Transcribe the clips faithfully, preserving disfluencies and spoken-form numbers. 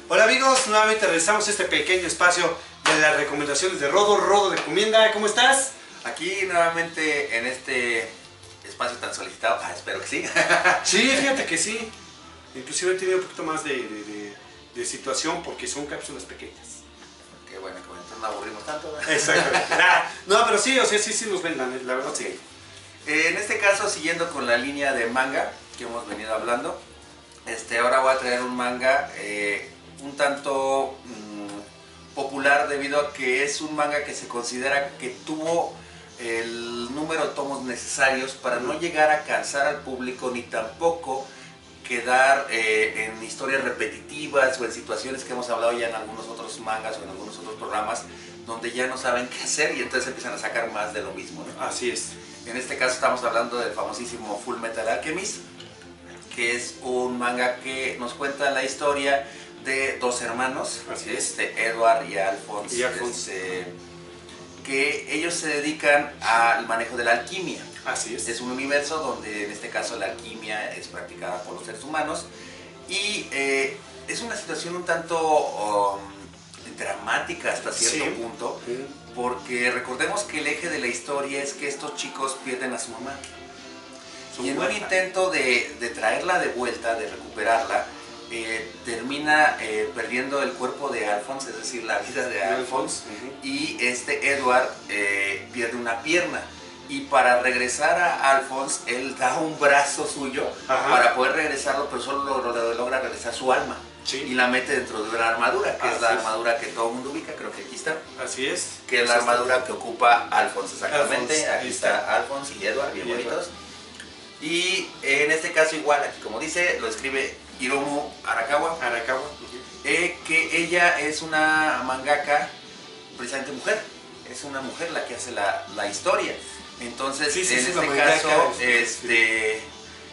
Hola amigos, nuevamente regresamos a este pequeño espacio de las recomendaciones de Rodo. Rodo recomienda, ¿cómo estás? Aquí nuevamente en este espacio tan solicitado, ah, espero que sí. Sí, fíjate que sí. Inclusive he tenido un poquito más de, de, de, de situación porque son cápsulas pequeñas. Qué bueno, que bueno, entonces no aburrimos tanto, ¿verdad? Exactamente. No, pero sí, o sea, sí, sí nos ven, la, la verdad sí. Eh, en este caso, siguiendo con la línea de manga que hemos venido hablando, este, ahora voy a traer un manga eh, un tanto mmm, popular debido a que es un manga que se considera que tuvo el número de tomos necesarios para no llegar a cansar al público ni tampoco quedar eh, en historias repetitivas o en situaciones que hemos hablado ya en algunos otros mangas o en algunos otros programas donde ya no saben qué hacer y entonces empiezan a sacar más de lo mismo, ¿no? Así es. En este caso estamos hablando del famosísimo Full Metal Alchemist, que es un manga que nos cuenta la historia de dos hermanos, Así es. este, Edward y Alphonse, y Alphonse. Este, que ellos se dedican al manejo de la alquimia. Así es. Es un universo donde en este caso la alquimia es practicada por los seres humanos y eh, es una situación un tanto um, dramática hasta cierto Sí. punto, Sí. porque recordemos que el eje de la historia es que estos chicos pierden a su mamá. Son Y en un huérfanos. intento de, de traerla de vuelta, de recuperarla, eh, termina eh, perdiendo el cuerpo de Alphonse, es decir, la vida de Alphonse, Uh-huh. y este Edward eh, pierde una pierna. Y para regresar a Alphonse, él da un brazo suyo Ajá. para poder regresarlo, pero solo lo- lo- logra regresar su alma. Sí. Y la mete dentro de una armadura, que Así es la es. armadura que todo el mundo ubica, creo que aquí está. Así es. Que es la armadura que ocupa Alphonse, exactamente. Alphonse, Aquí ahí está. está. Alphonse y Edward, bien Y Edward. bonitos. Y en este caso igual, aquí como dice, lo escribe Hiromu Arakawa, Arakawa. Uh-huh. eh, que ella es una mangaka, precisamente mujer. Es una mujer la que hace la, la historia. Entonces, Sí, sí, en sí, este la mangaka, caso, sí. este...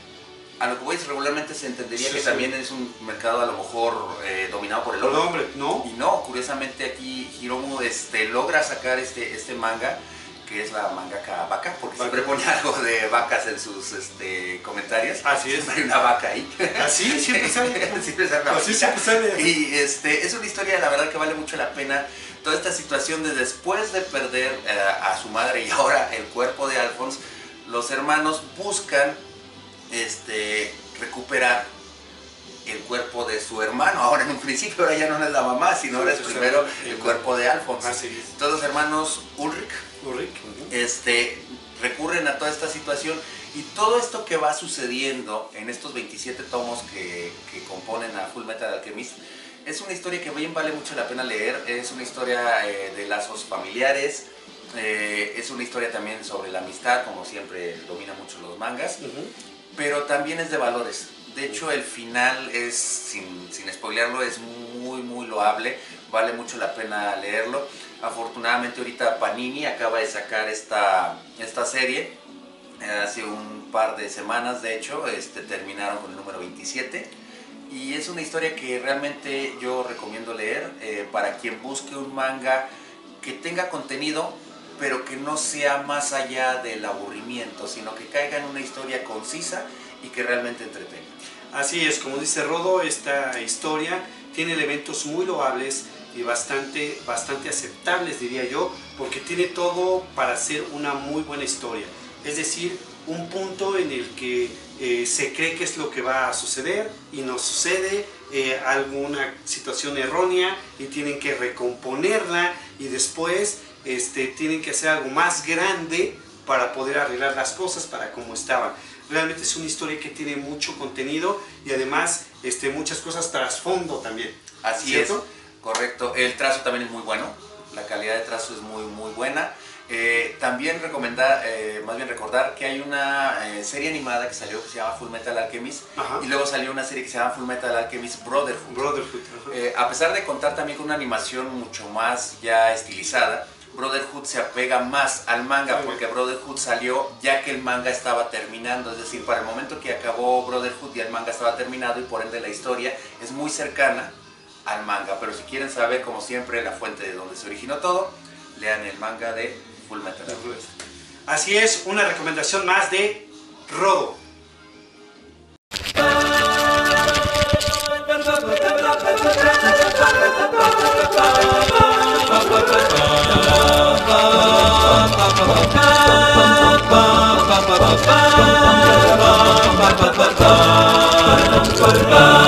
A lo que voy es regularmente se entendería Sí, que sí. también es un mercado a lo mejor eh, dominado por el El hombre. hombre, ¿no? Y no, curiosamente aquí Hiromu este, logra sacar este, este manga, que es la mangaka vaca, porque Vaca. siempre pone algo de vacas en sus este, comentarios. Así es. Hay una vaca ahí. Así siempre sale. Siempre sale una Así vaquita. siempre sale. Y este, es una historia, la verdad, que vale mucho la pena. Toda esta situación de después de perder eh, a su madre y ahora el cuerpo de Alphonse, los hermanos buscan este, recuperar el cuerpo de su hermano. Ahora en un principio ahora ya no es la mamá, sino ahora es Sí, primero sí. el cuerpo de Alphonse. Así es. Todos los hermanos Ulrich Ulrich. Uh-huh. este, recurren a toda esta situación y todo esto que va sucediendo en estos veintisiete tomos que, que componen a Full Metal Alchemist es una historia que bien vale mucho la pena leer. Es una historia eh, de lazos familiares, eh, es una historia también sobre la amistad, como siempre domina mucho los mangas, Uh-huh. pero también es de valores. De hecho, el final es, sin, sin spoilearlo, es muy, muy loable. Vale mucho la pena leerlo. Afortunadamente, ahorita Panini acaba de sacar esta, esta serie. Eh, hace un par de semanas, de hecho, este, terminaron con el número veintisiete. Y es una historia que realmente yo recomiendo leer eh, para quien busque un manga que tenga contenido, pero que no sea más allá del aburrimiento, sino que caiga en una historia concisa y que realmente entretenga. Así es, como dice Rodo, esta historia tiene elementos muy loables y bastante, bastante aceptables, diría yo, porque tiene todo para ser una muy buena historia. Es decir, un punto en el que eh, se cree que es lo que va a suceder y no sucede, eh, alguna situación errónea y tienen que recomponerla y después este, tienen que hacer algo más grande para poder arreglar las cosas para como estaban. Realmente es una historia que tiene mucho contenido y además este, muchas cosas trasfondo también. Así ¿Cierto? es, correcto. El trazo también es muy bueno, la calidad de trazo es muy muy buena. Eh, también recomendar, eh, más bien recordar que hay una eh, serie animada que salió que se llama Full Metal Alchemist. Ajá. Y luego salió una serie que se llama Full Metal Alchemist Brotherhood. Brotherhood. Ajá. Eh, a pesar de contar también con una animación mucho más ya estilizada, Brotherhood se apega más al manga, porque Brotherhood salió ya que el manga estaba terminando, es decir, para el momento que acabó Brotherhood ya el manga estaba terminado y por ende la historia es muy cercana al manga. Pero si quieren saber, como siempre, la fuente de donde se originó todo, lean el manga de Full Metal Alchemist. Así es, una recomendación más de Rodo. Thank you. al Padre.